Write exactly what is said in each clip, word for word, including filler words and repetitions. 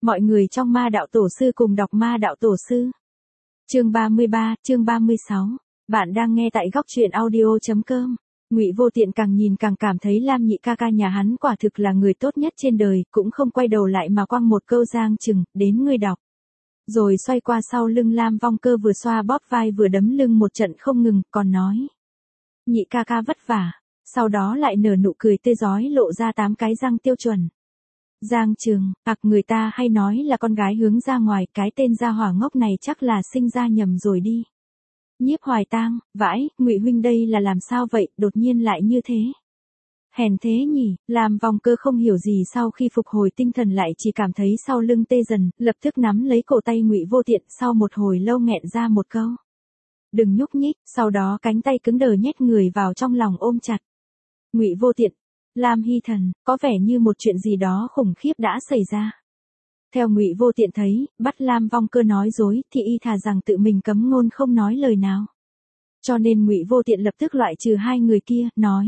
Mọi người trong Ma Đạo Tổ Sư cùng đọc Ma Đạo Tổ Sư. Chương ba mươi ba, chương ba mươi sáu. Bạn đang nghe tại góc truyện audio chấm com. Ngụy Vô Tiện càng nhìn càng cảm thấy Lam nhị ca ca nhà hắn quả thực là người tốt nhất trên đời, cũng không quay đầu lại mà quăng một câu Giang Trừng, đến ngươi đọc. Rồi xoay qua sau lưng Lam Vong Cơ vừa xoa bóp vai vừa đấm lưng một trận không ngừng, còn nói. Nhị ca ca vất vả, sau đó lại nở nụ cười tươi rói lộ ra tám cái răng tiêu chuẩn. Giang Trừng, hoặc người ta hay nói là con gái hướng ra ngoài, cái tên gia hỏa ngốc này chắc là sinh ra nhầm rồi đi. Nhiếp Hoài Tang, vãi, Ngụy huynh đây là làm sao vậy, đột nhiên lại như thế. Hèn thế nhỉ, Lam Vong Cơ không hiểu gì sau khi phục hồi tinh thần lại chỉ cảm thấy sau lưng tê dần, lập tức nắm lấy cổ tay Ngụy Vô Tiện, sau một hồi lâu nghẹn ra một câu. Đừng nhúc nhích, sau đó cánh tay cứng đờ nhét người vào trong lòng ôm chặt. Ngụy Vô Tiện, Lam Hy Thần, có vẻ như một chuyện gì đó khủng khiếp đã xảy ra. Theo Ngụy Vô Tiện thấy, bắt Lam Vong Cơ nói dối, thì y thà rằng tự mình cấm ngôn không nói lời nào. Cho nên Ngụy Vô Tiện lập tức loại trừ hai người kia, nói.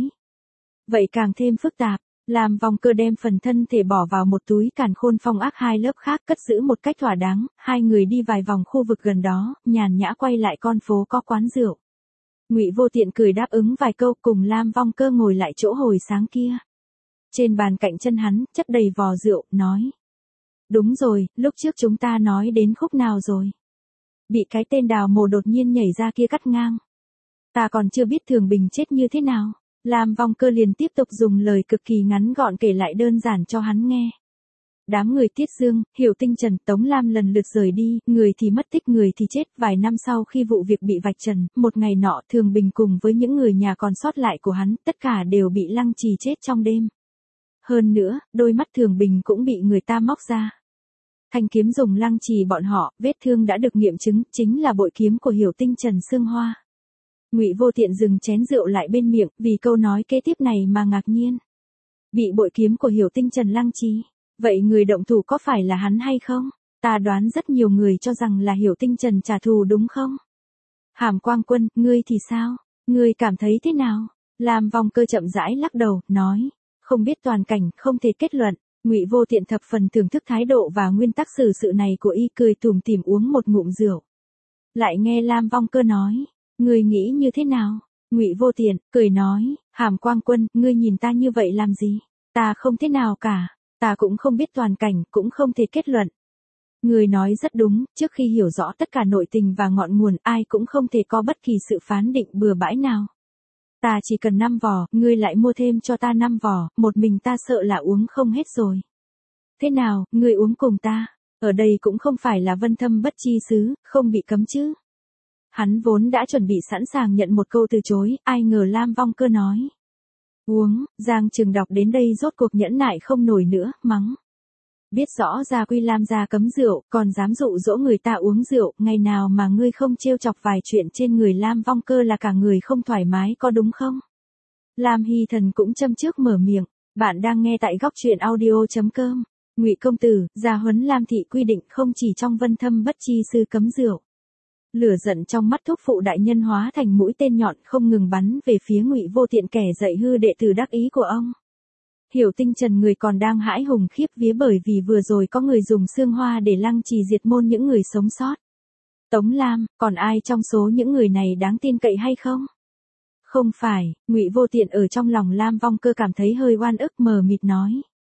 Vậy càng thêm phức tạp, Lam Vong Cơ đem phần thân thể bỏ vào một túi càn khôn phong ác hai lớp khác cất giữ một cách thỏa đáng, hai người đi vài vòng khu vực gần đó, nhàn nhã quay lại con phố có quán rượu. Ngụy Vô Tiện cười đáp ứng vài câu cùng Lam Vong Cơ ngồi lại chỗ hồi sáng kia. Trên bàn cạnh chân hắn, chất đầy vò rượu, nói. Đúng rồi, lúc trước chúng ta nói đến khúc nào rồi? Bị cái tên Đào Mồ đột nhiên nhảy ra kia cắt ngang. Ta còn chưa biết Thường Bình chết như thế nào. Lam Vong Cơ liền tiếp tục dùng lời cực kỳ ngắn gọn kể lại đơn giản cho hắn nghe. Đám người Tiết Dương, Hiểu Tinh Trần, Tống Lam lần lượt rời đi, người thì mất tích người thì chết. Vài năm sau khi vụ việc bị vạch trần, một ngày nọ Thường Bình cùng với những người nhà còn sót lại của hắn, tất cả đều bị lăng trì chết trong đêm. Hơn nữa, đôi mắt Thường Bình cũng bị người ta móc ra. Thanh kiếm dùng lăng trì bọn họ, vết thương đã được nghiệm chứng, chính là bội kiếm của Hiểu Tinh Trần Sương Hoa. Ngụy Vô Tiện dừng chén rượu lại bên miệng, vì câu nói kế tiếp này mà ngạc nhiên. Bị bội kiếm của Hiểu Tinh Trần lăng trì, vậy người động thủ có phải là hắn hay không? Ta đoán rất nhiều người cho rằng là Hiểu Tinh Trần trả thù đúng không? Hàm Quang Quân, ngươi thì sao? Ngươi cảm thấy thế nào? Lam Vong Cơ chậm rãi lắc đầu, nói. Không biết toàn cảnh, không thể kết luận. Ngụy Vô Tiện thập phần thưởng thức thái độ và nguyên tắc xử sự này của y, cười tủm tỉm uống một ngụm rượu. Lại nghe Lam Vong Cơ nói. Ngươi nghĩ như thế nào? Ngụy Vô Tiện, cười nói, Hàm Quang Quân, ngươi nhìn ta như vậy làm gì? Ta không thế nào cả, ta cũng không biết toàn cảnh, cũng không thể kết luận. Ngươi nói rất đúng, trước khi hiểu rõ tất cả nội tình và ngọn nguồn, ai cũng không thể có bất kỳ sự phán định bừa bãi nào. Ta chỉ cần năm vò, ngươi lại mua thêm cho ta năm vò, một mình ta sợ là uống không hết rồi. Thế nào, ngươi uống cùng ta? Ở đây cũng không phải là Vân Thâm Bất Chi Xứ, không bị cấm chứ? Hắn vốn đã chuẩn bị sẵn sàng nhận một câu từ chối, ai ngờ Lam Vong Cơ nói. Uống, Giang Trừng đọc đến đây rốt cuộc nhẫn nại không nổi nữa, mắng. Biết rõ Gia Quy Lam gia cấm rượu, còn dám dụ dỗ người ta uống rượu, ngày nào mà ngươi không trêu chọc vài chuyện trên người Lam Vong Cơ là cả người không thoải mái có đúng không? Lam Hy Thần cũng châm trước mở miệng, bạn đang nghe tại góc truyện audio chấm com. Ngụy công tử, gia huấn Lam thị quy định không chỉ trong Vân Thâm Bất Chi Sư cấm rượu. Lửa giận trong mắt thúc phụ đại nhân hóa thành mũi tên nhọn không ngừng bắn về phía Ngụy Vô Tiện kẻ dạy hư đệ tử đắc ý của ông. Hiểu Tinh Trần người còn đang hãi hùng khiếp vía bởi vì vừa rồi có người dùng xương hoa để lăng trì diệt môn những người sống sót. Tống Lam, còn ai trong số những người này đáng tin cậy hay không? Không phải, Ngụy Vô Tiện ở trong lòng Lam Vong Cơ cảm thấy hơi oan ức mờ mịt nói.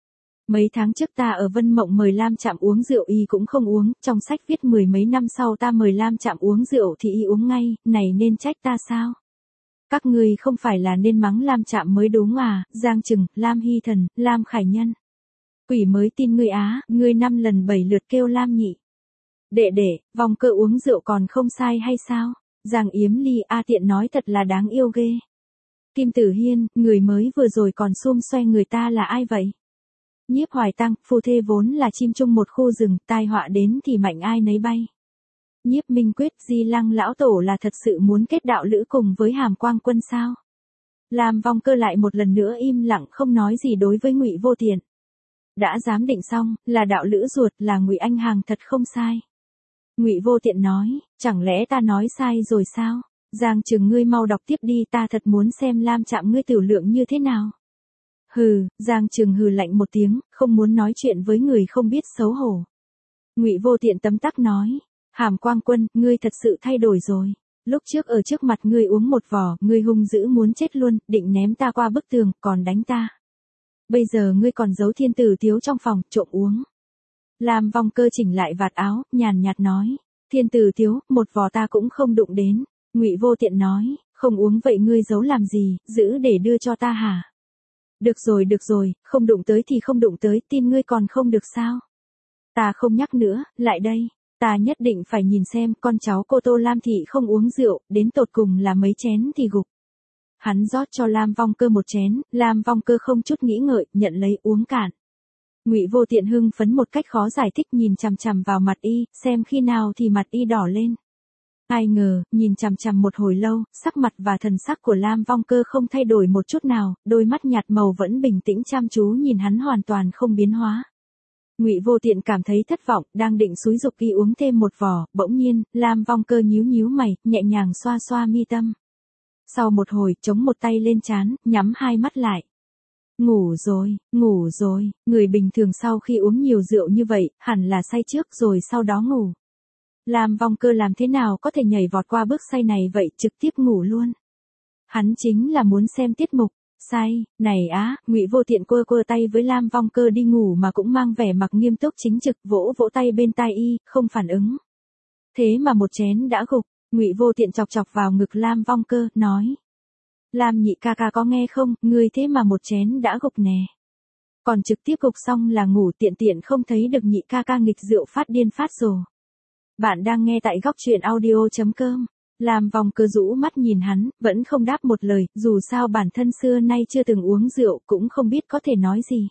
Mấy tháng trước ta ở Vân Mộng mời Lam Trạm uống rượu y cũng không uống, trong sách viết mười mấy năm sau ta mời Lam Trạm uống rượu thì y uống ngay, này nên trách ta sao? Các ngươi không phải là nên mắng Lam Trạm mới đúng à, Giang Trừng, Lam Hy Thần, Lam Khải Nhân. Quỷ mới tin ngươi á, ngươi năm lần bảy lượt kêu Lam nhị. Đệ đệ, Vong Cơ uống rượu còn không sai hay sao? Giang Yếm Ly A Tiện nói thật là đáng yêu ghê. Kim Tử Hiên, người mới vừa rồi còn xum xoe người ta là ai vậy? Nhiếp Hoài Tang, phu thê vốn là chim chung một khu rừng, tai họa đến thì mạnh ai nấy bay. Nhiếp Minh Quyết, Di Lăng lão tổ là thật sự muốn kết đạo lữ cùng với Hàm Quang Quân sao? Lam Vong Cơ lại một lần nữa im lặng không nói gì đối với Ngụy Vô Tiện. Đã giám định xong, là đạo lữ ruột, là Ngụy Anh Hàng thật không sai. Ngụy Vô Tiện nói, chẳng lẽ ta nói sai rồi sao? Giang Trừng ngươi mau đọc tiếp đi, ta thật muốn xem Lam Trạm ngươi tiểu lượng như thế nào. Hừ, Giang Trừng hừ lạnh một tiếng, không muốn nói chuyện với người không biết xấu hổ. Ngụy Vô Tiện tấm tắc nói, Hàm Quang Quân, ngươi thật sự thay đổi rồi. Lúc trước ở trước mặt ngươi uống một vò, ngươi hung dữ muốn chết luôn, định ném ta qua bức tường, còn đánh ta. Bây giờ ngươi còn giấu Thiên Tử Tiếu trong phòng, trộm uống. Lam Vong Cơ chỉnh lại vạt áo, nhàn nhạt nói, Thiên Tử Tiếu, một vò ta cũng không đụng đến. Ngụy Vô Tiện nói, không uống vậy ngươi giấu làm gì, giữ để đưa cho ta hả? Được rồi được rồi, không đụng tới thì không đụng tới, tin ngươi còn không được sao? Ta không nhắc nữa, lại đây. Ta nhất định phải nhìn xem con cháu cô Tô Lam Thị không uống rượu, đến tột cùng là mấy chén thì gục. Hắn rót cho Lam Vong Cơ một chén, Lam Vong Cơ không chút nghĩ ngợi, nhận lấy uống cạn. Ngụy Vô Tiện hưng phấn một cách khó giải thích nhìn chằm chằm vào mặt y, xem khi nào thì mặt y đỏ lên. Ai ngờ, nhìn chằm chằm một hồi lâu, sắc mặt và thần sắc của Lam Vong Cơ không thay đổi một chút nào, đôi mắt nhạt màu vẫn bình tĩnh chăm chú nhìn hắn hoàn toàn không biến hóa. Ngụy Vô Tiện cảm thấy thất vọng, đang định xúi giục y uống thêm một vò, bỗng nhiên, Lam Vong Cơ nhíu nhíu mày, nhẹ nhàng xoa xoa mi tâm. Sau một hồi, chống một tay lên trán, nhắm hai mắt lại. Ngủ rồi, ngủ rồi, người bình thường sau khi uống nhiều rượu như vậy, hẳn là say trước rồi sau đó ngủ. Lam Vong Cơ làm thế nào có thể nhảy vọt qua bước say này vậy, trực tiếp ngủ luôn. Hắn chính là muốn xem tiết mục. Say, này á, Ngụy Vô Tiện quơ quơ tay với Lam Vong Cơ đi ngủ mà cũng mang vẻ mặt nghiêm túc chính trực, vỗ vỗ tay bên tai y, không phản ứng. Thế mà một chén đã gục, Ngụy Vô Tiện chọc chọc vào ngực Lam Vong Cơ, nói. Lam nhị ca ca có nghe không, ngươi thế mà một chén đã gục nè. Còn trực tiếp gục xong là ngủ tiện tiện không thấy được nhị ca ca nghịch rượu phát điên phát rồ. Bạn đang nghe tại góc truyện audio chấm com. Lam Vong Cơ rũ mắt nhìn hắn, vẫn không đáp một lời, dù sao bản thân xưa nay chưa từng uống rượu, cũng không biết có thể nói gì.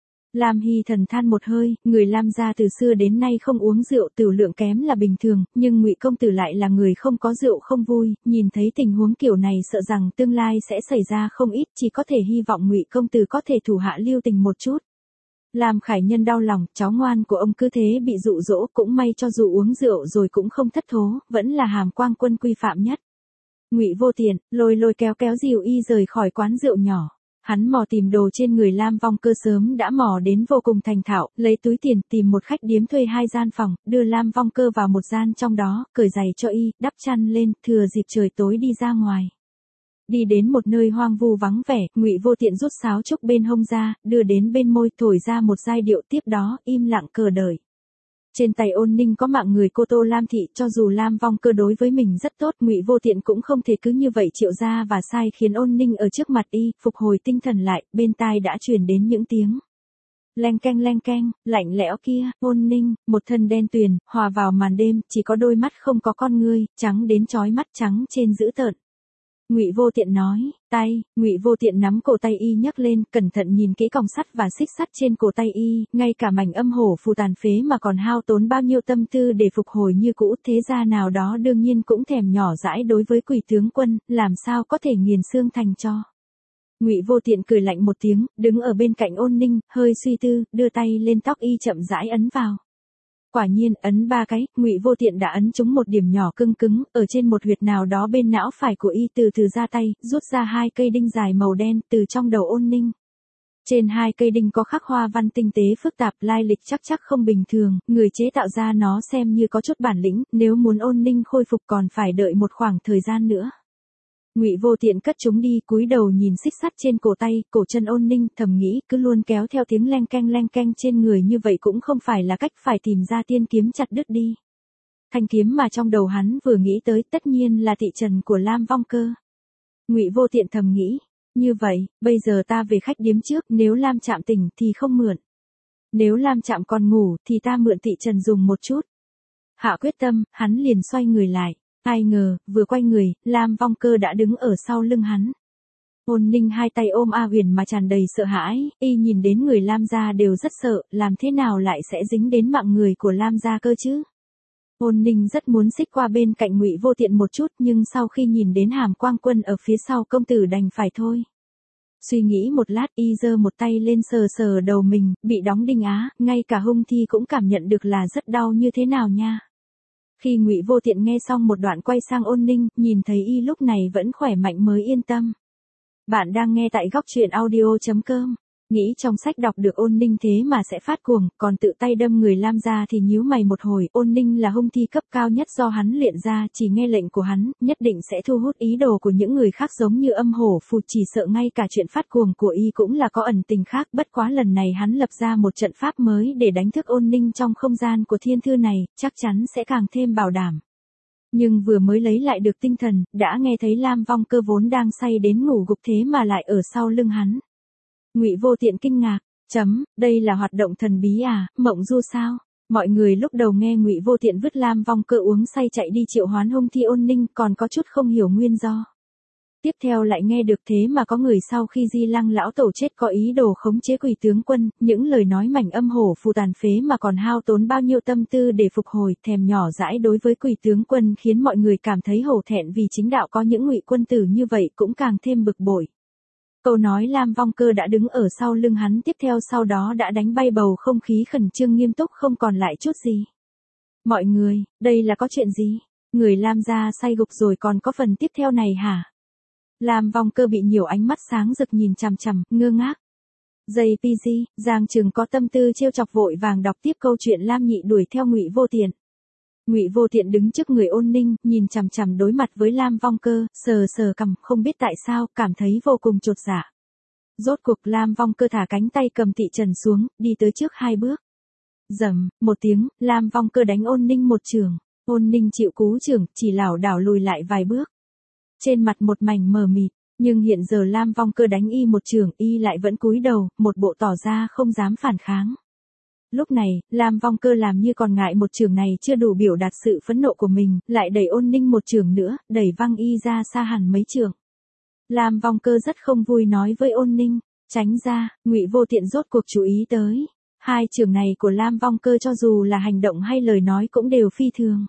Lam Hy Thần than một hơi, người Lam gia từ xưa đến nay không uống rượu, tửu lượng kém là bình thường, nhưng Ngụy công tử lại là người không có rượu không vui, nhìn thấy tình huống kiểu này sợ rằng tương lai sẽ xảy ra không ít, chỉ có thể hy vọng Ngụy công tử có thể thủ hạ lưu tình một chút. Lam Khải Nhân đau lòng, cháu ngoan của ông cứ thế bị dụ dỗ, cũng may cho dù uống rượu rồi cũng không thất thố, vẫn là Hàm Quang Quân quy phạm nhất. Ngụy Vô Tiện, lôi lôi kéo kéo dìu y rời khỏi quán rượu nhỏ. Hắn mò tìm đồ trên người Lam Vong Cơ sớm đã mò đến vô cùng thành thạo, lấy túi tiền tìm một khách điếm thuê hai gian phòng, đưa Lam Vong Cơ vào một gian trong đó, cởi giày cho y, đắp chăn lên, thừa dịp trời tối đi ra ngoài. Đi đến một nơi hoang vu vắng vẻ, Ngụy Vô Tiện rút sáo trúc bên hông ra, đưa đến bên môi, thổi ra một giai điệu, tiếp đó, im lặng chờ đợi. Trên tay Ôn Ninh có mạng người cô Tô Lam Thị, cho dù Lam Vong Cơ đối với mình rất tốt, Ngụy Vô Tiện cũng không thể cứ như vậy triệu ra và sai khiến Ôn Ninh ở trước mặt y, phục hồi tinh thần lại, bên tai đã truyền đến những tiếng. Leng keng leng keng, lạnh lẽo kia, Ôn Ninh, một thân đen tuyền, hòa vào màn đêm, chỉ có đôi mắt không có con ngươi, trắng đến chói mắt, trắng trên dữ tợn. Ngụy Vô Tiện nói, tay, Ngụy Vô Tiện nắm cổ tay y nhấc lên, cẩn thận nhìn kỹ còng sắt và xích sắt trên cổ tay y, ngay cả mảnh âm hổ phù tàn phế mà còn hao tốn bao nhiêu tâm tư để phục hồi như cũ, thế gia nào đó đương nhiên cũng thèm nhỏ dãi đối với Quỷ tướng quân, làm sao có thể nghiền xương thành tro. Ngụy Vô Tiện cười lạnh một tiếng, đứng ở bên cạnh Ôn Ninh, hơi suy tư, đưa tay lên tóc y chậm rãi ấn vào. Quả nhiên, ấn ba cái, Ngụy Vô Tiện đã ấn trúng một điểm nhỏ cưng cứng, ở trên một huyệt nào đó bên não phải của y, từ từ ra tay, rút ra hai cây đinh dài màu đen, từ trong đầu Ôn Ninh. Trên hai cây đinh có khắc hoa văn tinh tế phức tạp, lai lịch chắc chắc không bình thường, người chế tạo ra nó xem như có chút bản lĩnh, nếu muốn Ôn Ninh khôi phục còn phải đợi một khoảng thời gian nữa. Ngụy Vô Tiện cất chúng đi, cúi đầu nhìn xích sắt trên cổ tay, cổ chân Ôn Ninh, thầm nghĩ, cứ luôn kéo theo tiếng leng keng leng keng trên người như vậy cũng không phải là cách, phải tìm ra tiên kiếm chặt đứt đi. Thanh kiếm mà trong đầu hắn vừa nghĩ tới tất nhiên là thị trần của Lam Vong Cơ. Ngụy Vô Tiện thầm nghĩ, như vậy, bây giờ ta về khách điếm trước, nếu Lam Trạm tỉnh thì không mượn. Nếu Lam Trạm còn ngủ thì ta mượn thị trần dùng một chút. Hạ quyết tâm, hắn liền xoay người lại. Ai ngờ, vừa quay người, Lam Vong Cơ đã đứng ở sau lưng hắn. Ôn Ninh hai tay ôm A Huyền mà tràn đầy sợ hãi, y nhìn đến người Lam gia đều rất sợ, làm thế nào lại sẽ dính đến mạng người của Lam gia cơ chứ? Ôn Ninh rất muốn xích qua bên cạnh Ngụy Vô Tiện một chút, nhưng sau khi nhìn đến Hàm Quang Quân ở phía sau công tử đành phải thôi. Suy nghĩ một lát, y giơ một tay lên sờ sờ đầu mình, bị đóng đinh á, ngay cả hung thi cũng cảm nhận được là rất đau như thế nào nha. Khi Ngụy Vô Tiện nghe xong một đoạn quay sang Ôn Ninh, nhìn thấy y lúc này vẫn khỏe mạnh mới yên tâm. Bạn đang nghe tại góc truyện audio chấm com. Nghĩ trong sách đọc được Ôn Ninh thế mà sẽ phát cuồng, còn tự tay đâm người Lam gia thì nhíu mày một hồi. Ôn Ninh là hung thi cấp cao nhất do hắn luyện ra, chỉ nghe lệnh của hắn, nhất định sẽ thu hút ý đồ của những người khác giống như Âm Hổ Phù, chỉ sợ ngay cả chuyện phát cuồng của y cũng là có ẩn tình khác. Bất quá lần này hắn lập ra một trận pháp mới để đánh thức Ôn Ninh trong không gian của thiên thư này, chắc chắn sẽ càng thêm bảo đảm. Nhưng vừa mới lấy lại được tinh thần, đã nghe thấy Lam Vong Cơ vốn đang say đến ngủ gục thế mà lại ở sau lưng hắn. Ngụy Vô Tiện kinh ngạc, chấm, đây là hoạt động thần bí à, mộng du sao? Mọi người lúc đầu nghe Ngụy Vô Tiện vứt Lam Vong Cơ uống say chạy đi triệu hoán hung thi Ôn Ninh còn có chút không hiểu nguyên do. Tiếp theo lại nghe được thế mà có người sau khi Di Lăng lão tổ chết có ý đồ khống chế Quỷ tướng quân, những lời nói mảnh Âm Hổ Phù tàn phế mà còn hao tốn bao nhiêu tâm tư để phục hồi, thèm nhỏ dãi đối với Quỷ tướng quân khiến mọi người cảm thấy hổ thẹn vì chính đạo có những ngụy quân tử như vậy cũng càng thêm bực bội. Câu nói Lam Vong Cơ đã đứng ở sau lưng hắn tiếp theo sau đó đã đánh bay bầu không khí khẩn trương nghiêm túc không còn lại chút gì. Mọi người, đây là có chuyện gì? Người Lam gia say gục rồi còn có phần tiếp theo này hả? Lam Vong Cơ bị nhiều ánh mắt sáng rực nhìn chằm chằm, ngơ ngác. gi pê giê, Giang Trừng có tâm tư trêu chọc vội vàng đọc tiếp câu chuyện Lam Nhị đuổi theo Ngụy Vô Tiện. Ngụy Vô Tiện đứng trước người Ôn Ninh, nhìn chằm chằm đối mặt với Lam Vong Cơ, sờ sờ cằm, không biết tại sao, cảm thấy vô cùng chột dạ. Rốt cuộc Lam Vong Cơ thả cánh tay cầm Tị Trần xuống, đi tới trước hai bước. Rầm, một tiếng, Lam Vong Cơ đánh Ôn Ninh một chưởng. Ôn Ninh chịu cú chưởng, chỉ lảo đảo lùi lại vài bước. Trên mặt một mảnh mờ mịt, nhưng hiện giờ Lam Vong Cơ đánh y một chưởng, y lại vẫn cúi đầu, một bộ tỏ ra không dám phản kháng. Lúc này, Lam Vong Cơ làm như còn ngại một chưởng này chưa đủ biểu đạt sự phẫn nộ của mình, lại đẩy Ôn Ninh một chưởng nữa, đẩy văng y ra xa hẳn mấy chưởng. Lam Vong Cơ rất không vui nói với Ôn Ninh, tránh ra. Ngụy Vô Tiện rốt cuộc chú ý tới. Hai chưởng này của Lam Vong Cơ cho dù là hành động hay lời nói cũng đều phi thường.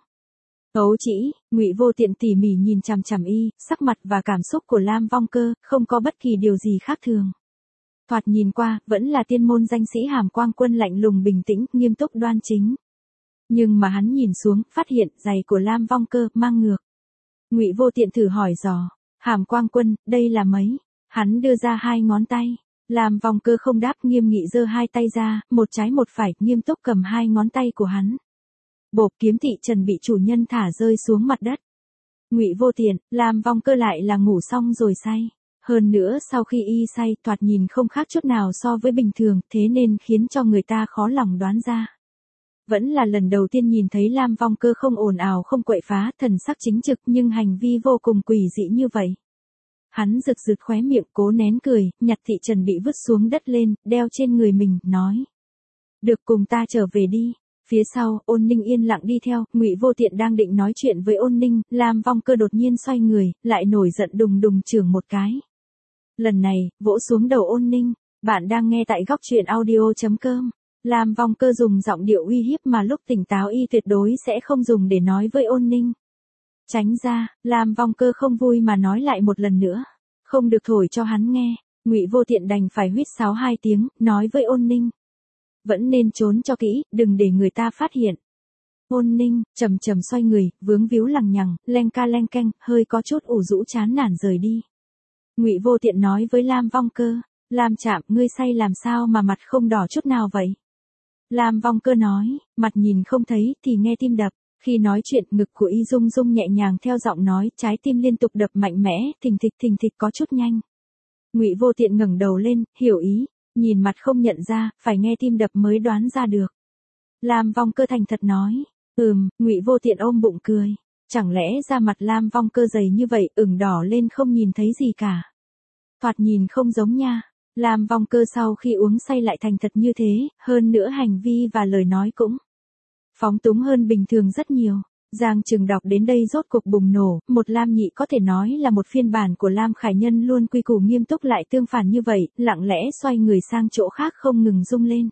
Ấu chỉ, Ngụy Vô Tiện tỉ mỉ nhìn chằm chằm y, sắc mặt và cảm xúc của Lam Vong Cơ, không có bất kỳ điều gì khác thường. Thoạt nhìn qua, vẫn là tiên môn danh sĩ Hàm Quang Quân lạnh lùng bình tĩnh, nghiêm túc đoan chính. Nhưng mà hắn nhìn xuống, phát hiện giày của Lam Vong Cơ mang ngược. Ngụy Vô Tiện thử hỏi dò, Hàm Quang Quân, đây là mấy? Hắn đưa ra hai ngón tay. Lam Vong Cơ không đáp, nghiêm nghị giơ hai tay ra, một trái một phải, nghiêm túc cầm hai ngón tay của hắn. Bộp, kiếm Tị Trần bị chủ nhân thả rơi xuống mặt đất. Ngụy Vô Tiện, Lam Vong Cơ lại là ngủ xong rồi say. Hơn nữa sau khi y say thoạt nhìn không khác chút nào so với bình thường, thế nên khiến cho người ta khó lòng đoán ra. Vẫn là lần đầu tiên nhìn thấy Lam Vong Cơ không ồn ào không quậy phá, thần sắc chính trực nhưng hành vi vô cùng quỷ dị như vậy. Hắn rực rực khóe miệng cố nén cười, nhặt Tị Trần bị vứt xuống đất lên, đeo trên người mình, nói. Được, cùng ta trở về đi. Phía sau, Ôn Ninh yên lặng đi theo, Ngụy Vô Tiện đang định nói chuyện với Ôn Ninh, Lam Vong Cơ đột nhiên xoay người, lại nổi giận đùng đùng chưởng một cái. Lần này, vỗ xuống đầu Ôn Ninh. Bạn đang nghe tại góc truyện audio chấm com. Lam Vong Cơ dùng giọng điệu uy hiếp mà lúc tỉnh táo y tuyệt đối sẽ không dùng để nói với Ôn Ninh. Tránh ra. Lam Vong Cơ không vui mà nói lại một lần nữa. Không được thổi cho hắn nghe. Ngụy Vô Tiện đành phải huýt sáo hai tiếng, nói với Ôn Ninh. Vẫn nên trốn cho kỹ, đừng để người ta phát hiện. Ôn Ninh, chầm chầm xoay người, vướng víu lằng nhằng, leng ca leng keng, hơi có chút ủ rũ chán nản rời đi. Ngụy Vô Tiện nói với Lam Vong Cơ, Lam Trạm, ngươi say làm sao mà mặt không đỏ chút nào vậy? Lam Vong Cơ nói, mặt nhìn không thấy thì nghe tim đập. Khi nói chuyện, ngực của y rung rung nhẹ nhàng theo giọng nói, trái tim liên tục đập mạnh mẽ, thình thịch thình thịch có chút nhanh. Ngụy Vô Tiện ngẩng đầu lên, hiểu ý, nhìn mặt không nhận ra, phải nghe tim đập mới đoán ra được. Lam Vong Cơ thành thật nói, ừm. Ngụy Vô Tiện ôm bụng cười. Chẳng lẽ da mặt Lam Vong Cơ dày như vậy, ửng đỏ lên không nhìn thấy gì cả. Thoạt nhìn không giống nha. Lam Vong Cơ sau khi uống say lại thành thật như thế, hơn nữa hành vi và lời nói cũng phóng túng hơn bình thường rất nhiều. Giang Trừng đọc đến đây rốt cuộc bùng nổ, một Lam Nhị có thể nói là một phiên bản của Lam Khải Nhân luôn quy củ nghiêm túc lại tương phản như vậy, lặng lẽ xoay người sang chỗ khác không ngừng rung lên.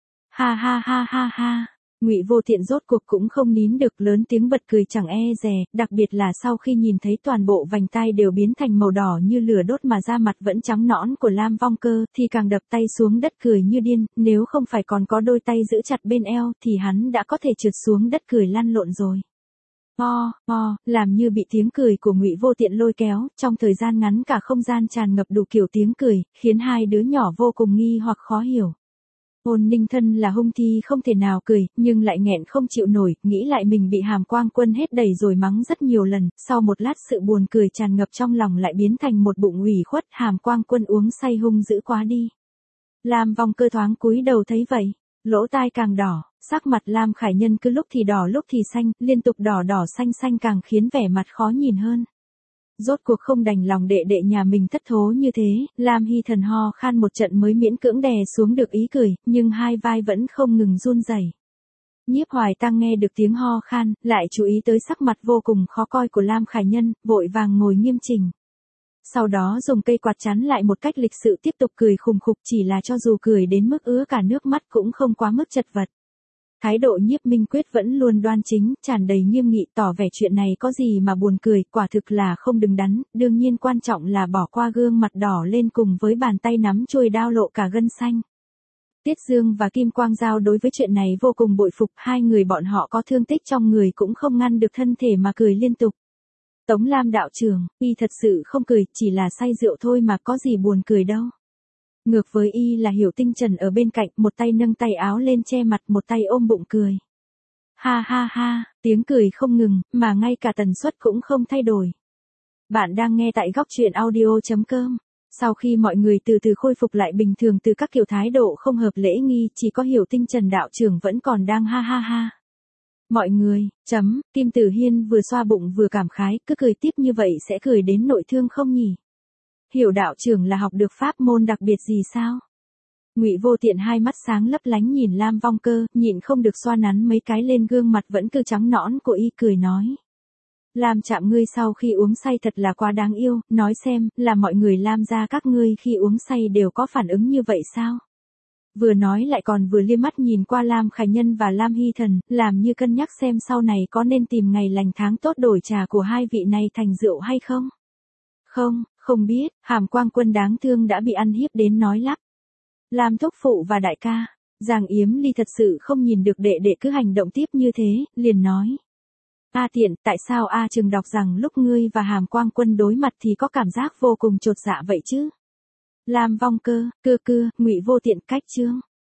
Ha ha ha ha ha. Ngụy Vô Tiện rốt cuộc cũng không nín được, lớn tiếng bật cười chẳng e dè, đặc biệt là sau khi nhìn thấy toàn bộ vành tai đều biến thành màu đỏ như lửa đốt mà da mặt vẫn trắng nõn của Lam Vong Cơ thì càng đập tay xuống đất cười như điên, nếu không phải còn có đôi tay giữ chặt bên eo thì hắn đã có thể trượt xuống đất cười lăn lộn rồi. O, o, làm như bị tiếng cười của Ngụy Vô Tiện lôi kéo, trong thời gian ngắn cả không gian tràn ngập đủ kiểu tiếng cười, khiến hai đứa nhỏ vô cùng nghi hoặc khó hiểu. Ôn Ninh thân là hung thi không thể nào cười, nhưng lại nghẹn không chịu nổi, nghĩ lại mình bị Hàm Quang Quân hết đầy rồi mắng rất nhiều lần, sau một lát sự buồn cười tràn ngập trong lòng lại biến thành một bụng ủy khuất, Hàm Quang Quân uống say hung dữ quá đi. Lam Vong Cơ thoáng cúi đầu thấy vậy, lỗ tai càng đỏ, sắc mặt Lam Khải Nhân cứ lúc thì đỏ lúc thì xanh, liên tục đỏ đỏ xanh xanh càng khiến vẻ mặt khó nhìn hơn. Rốt cuộc không đành lòng đệ đệ nhà mình thất thố như thế, Lam Hy Thần ho khan một trận mới miễn cưỡng đè xuống được ý cười, nhưng hai vai vẫn không ngừng run rẩy. Nhiếp Hoài Tăng nghe được tiếng ho khan, lại chú ý tới sắc mặt vô cùng khó coi của Lam Khải Nhân, vội vàng ngồi nghiêm chỉnh. Sau đó dùng cây quạt chắn lại một cách lịch sự tiếp tục cười khùng khục, chỉ là cho dù cười đến mức ứa cả nước mắt cũng không quá mức chật vật. Thái độ Nhiếp Minh Quyết vẫn luôn đoan chính, tràn đầy nghiêm nghị, tỏ vẻ chuyện này có gì mà buồn cười, quả thực là không đứng đắn, đương nhiên quan trọng là bỏ qua gương mặt đỏ lên cùng với bàn tay nắm chuôi đao lộ cả gân xanh. Tiết Dương và Kim Quang Giao đối với chuyện này vô cùng bội phục, hai người bọn họ có thương tích trong người cũng không ngăn được thân thể mà cười liên tục. Tống Lam đạo trưởng, y thật sự không cười, chỉ là say rượu thôi mà có gì buồn cười đâu. Ngược với y là Hiểu Tinh Trần ở bên cạnh, một tay nâng tay áo lên che mặt, một tay ôm bụng cười. Ha ha ha, tiếng cười không ngừng, mà ngay cả tần suất cũng không thay đổi. Bạn đang nghe tại góc truyện audio chấm com. Sau khi mọi người từ từ khôi phục lại bình thường từ các kiểu thái độ không hợp lễ nghi, chỉ có Hiểu Tinh Trần đạo trưởng vẫn còn đang ha ha ha. Mọi người, chấm, Kim Tử Hiên vừa xoa bụng vừa cảm khái, cứ cười tiếp như vậy sẽ cười đến nội thương không nhỉ? Hiểu đạo trưởng là học được pháp môn đặc biệt gì sao? Ngụy Vô Tiện hai mắt sáng lấp lánh nhìn Lam Vong Cơ, nhịn không được xoa nắn mấy cái lên gương mặt vẫn cứ trắng nõn của y, cười nói. Lam Trạm ngươi sau khi uống say thật là quá đáng yêu, nói xem, là mọi người Lam gia các ngươi khi uống say đều có phản ứng như vậy sao? Vừa nói lại còn vừa liếc mắt nhìn qua Lam Khải Nhân và Lam Hy Thần, làm như cân nhắc xem sau này có nên tìm ngày lành tháng tốt đổi trà của hai vị này thành rượu hay không? Không, không biết, Hàm Quang Quân đáng thương đã bị ăn hiếp đến nói lắp. Lam thúc phụ và đại ca, Giang Yếm Ly thật sự không nhìn được đệ đệ cứ hành động tiếp như thế, liền nói. A Tiện, tại sao A Trừng đọc rằng lúc ngươi và Hàm Quang Quân đối mặt thì có cảm giác vô cùng chột dạ vậy chứ? Lam Vong Cơ, cưa cưa, Ngụy Vô Tiện cách chương.